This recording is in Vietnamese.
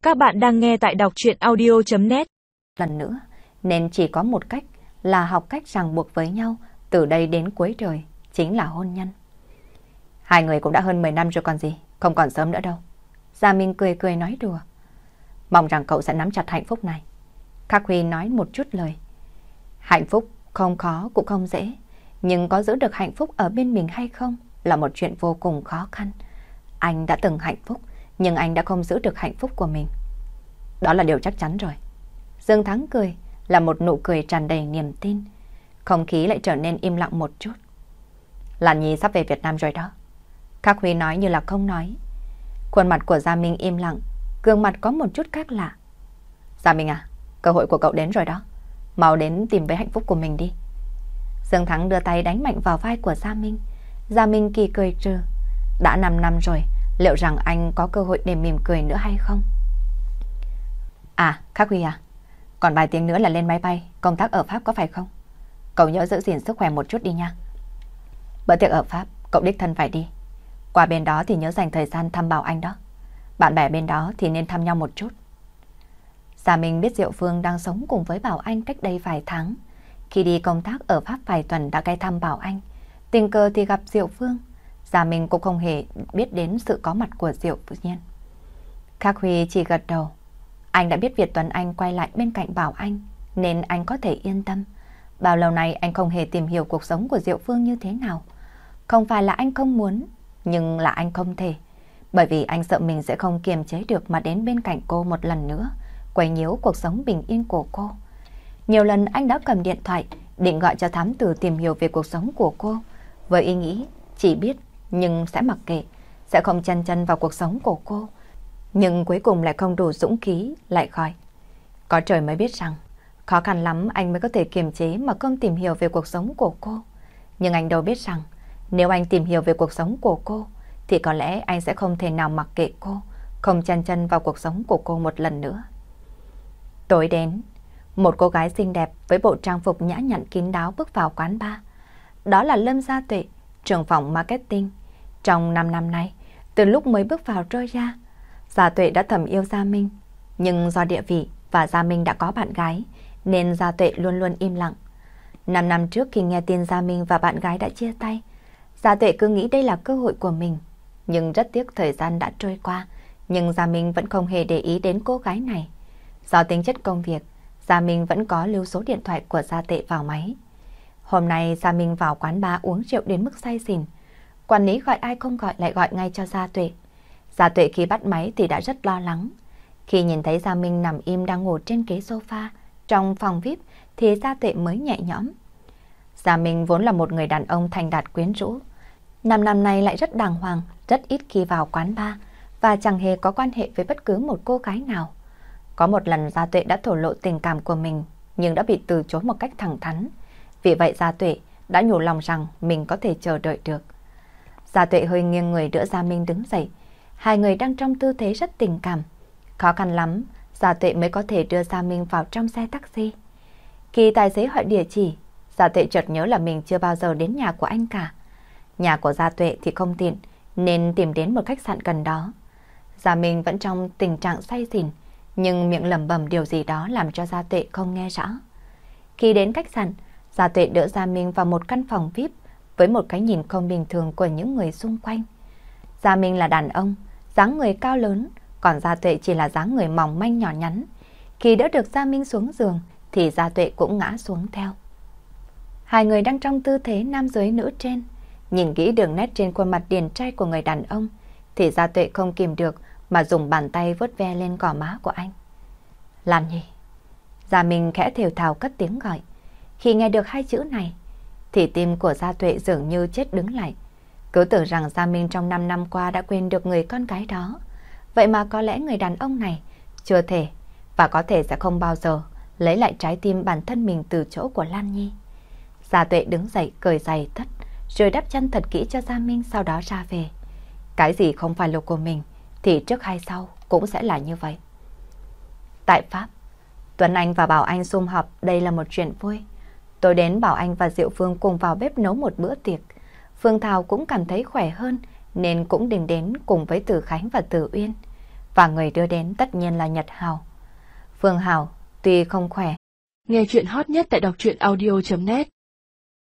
Các bạn đang nghe tại đọc truyện audio.net. Lần nữa, nên chỉ có một cách là học cách ràng buộc với nhau từ đây đến cuối đời, chính là hôn nhân. Hai người cũng đã hơn 10 năm rồi còn gì, không còn sớm nữa đâu. Gia Minh cười cười nói đùa. Mong rằng cậu sẽ nắm chặt hạnh phúc này. Khắc Huy nói một chút lời. Hạnh phúc không khó cũng không dễ, nhưng có giữ được hạnh phúc ở bên mình hay không là một chuyện vô cùng khó khăn. Anh đã từng hạnh phúc, nhưng anh đã không giữ được hạnh phúc của mình. Đó là điều chắc chắn rồi. Dương Thắng cười, là một nụ cười tràn đầy niềm tin. Không khí lại trở nên im lặng một chút. Lan Nhi sắp về Việt Nam rồi đó. Khắc Huy nói như là không nói. Khuôn mặt của Gia Minh im lặng, gương mặt có một chút khác lạ. Gia Minh à, cơ hội của cậu đến rồi đó. Mau đến tìm với hạnh phúc của mình đi. Dương Thắng đưa tay đánh mạnh vào vai của Gia Minh. Gia Minh kỳ cười trừ. Đã 5 năm rồi, liệu rằng anh có cơ hội để mỉm cười nữa hay không? À, Khắc Huy à, còn vài tiếng nữa là lên máy bay, công tác ở Pháp có phải không? Cậu nhớ giữ gìn sức khỏe một chút đi nha. Bữa tiệc ở Pháp, cậu đích thân phải đi. Qua bên đó thì nhớ dành thời gian thăm Bảo Anh đó. Bạn bè bên đó thì nên thăm nhau một chút. Gia Minh biết Diệu Phương đang sống cùng với Bảo Anh cách đây vài tháng. Khi đi công tác ở Pháp vài tuần đã ghé thăm Bảo Anh. Tình cờ thì gặp Diệu Phương. Gia Minh cũng không hề biết đến sự có mặt của Diệu Nhiên. Khắc Huy chỉ gật đầu. Anh đã biết Việt Tuấn Anh quay lại bên cạnh Bảo Anh, nên anh có thể yên tâm. Bao lâu nay anh không hề tìm hiểu cuộc sống của Diệu Phương như thế nào. Không phải là anh không muốn, nhưng là anh không thể. Bởi vì anh sợ mình sẽ không kiềm chế được mà đến bên cạnh cô một lần nữa, quấy nhiễu cuộc sống bình yên của cô. Nhiều lần anh đã cầm điện thoại, định gọi cho thám tử tìm hiểu về cuộc sống của cô, với ý nghĩ chỉ biết nhưng sẽ mặc kệ, sẽ không chen chân vào cuộc sống của cô. Nhưng cuối cùng lại không đủ dũng khí, lại gọi. Có trời mới biết rằng, khó khăn lắm anh mới có thể kiềm chế mà không tìm hiểu về cuộc sống của cô. Nhưng anh đâu biết rằng, nếu anh tìm hiểu về cuộc sống của cô, thì có lẽ anh sẽ không thể nào mặc kệ cô, không chen chân vào cuộc sống của cô một lần nữa. Tối đến, một cô gái xinh đẹp với bộ trang phục nhã nhặn kín đáo bước vào quán bar. Đó là Lâm Gia Tuệ, trưởng phòng marketing. Trong 5 năm nay, từ lúc mới bước vào trôi ra, Gia Tuệ đã thầm yêu Gia Minh. Nhưng do địa vị và Gia Minh đã có bạn gái, nên Gia Tuệ luôn luôn im lặng. 5 năm trước khi nghe tin Gia Minh và bạn gái đã chia tay, Gia Tuệ cứ nghĩ đây là cơ hội của mình. Nhưng rất tiếc thời gian đã trôi qua, nhưng Gia Minh vẫn không hề để ý đến cô gái này. Do tính chất công việc, Gia Minh vẫn có lưu số điện thoại của Gia Tuệ vào máy. Hôm nay Gia Minh vào quán bar uống rượu đến mức say xỉn. Quản lý gọi ai không gọi lại gọi ngay cho Gia Tuệ. Gia Tuệ khi bắt máy thì đã rất lo lắng. Khi nhìn thấy Gia Minh nằm im đang ngủ trên ghế sofa trong phòng VIP thì Gia Tuệ mới nhẹ nhõm. Gia Minh vốn là một người đàn ông thành đạt quyến rũ. 5 năm nay lại rất đàng hoàng, rất ít khi vào quán bar và chẳng hề có quan hệ với bất cứ một cô gái nào. Có một lần Gia Tuệ đã thổ lộ tình cảm của mình nhưng đã bị từ chối một cách thẳng thắn. Vì vậy Gia Tuệ đã nhủ lòng rằng mình có thể chờ đợi được. Gia Tuệ hơi nghiêng người đỡ Gia Minh đứng dậy. Hai người đang trong tư thế rất tình cảm. Khó khăn lắm, Gia Tuệ mới có thể đưa Gia Minh vào trong xe taxi. Khi tài xế hỏi địa chỉ, Gia Tuệ chợt nhớ là mình chưa bao giờ đến nhà của anh cả. Nhà của Gia Tuệ thì không tiện, nên tìm đến một khách sạn gần đó. Gia Minh vẫn trong tình trạng say xỉn, nhưng miệng lẩm bẩm điều gì đó làm cho Gia Tuệ không nghe rõ. Khi đến khách sạn, Gia Tuệ đỡ Gia Minh vào một căn phòng VIP với một cái nhìn không bình thường của những người xung quanh. Gia Minh là đàn ông, dáng người cao lớn, còn Gia Tuệ chỉ là dáng người mỏng manh nhỏ nhắn. Khi đỡ được Gia Minh xuống giường thì Gia Tuệ cũng ngã xuống theo. Hai người đang trong tư thế nam dưới nữ trên. Nhìn kỹ đường nét trên khuôn mặt điển trai của người đàn ông thì Gia Tuệ không kìm được mà dùng bàn tay vuốt ve lên gò má của anh. Lan Nhi. Gia Minh khẽ thều thào cất tiếng gọi. Khi nghe được hai chữ này thì tim của Gia Tuệ dường như chết đứng lại. Cứ tưởng rằng Gia Minh trong 5 năm qua đã quên được người con gái đó. Vậy mà có lẽ người đàn ông này chưa thể và có thể sẽ không bao giờ lấy lại trái tim bản thân mình từ chỗ của Lan Nhi. Gia Tuệ đứng dậy cởi giày tất rồi đắp chân thật kỹ cho Gia Minh, sau đó ra về. Cái gì không phải lục của mình thì trước hay sau cũng sẽ là như vậy. Tại Pháp, Tuấn Anh và Bảo Anh sum họp, đây là một chuyện vui. Tối đến Bảo Anh và Diệu Phương cùng vào bếp nấu một bữa tiệc. Phương Thảo cũng cảm thấy khỏe hơn nên cũng định đến cùng với Từ Khánh và Từ Uyên. và người đưa đến tất nhiên là Nhật Hào. Phương Hào tuy không khỏe. Nghe chuyện hot nhất tại đọc truyện audio.net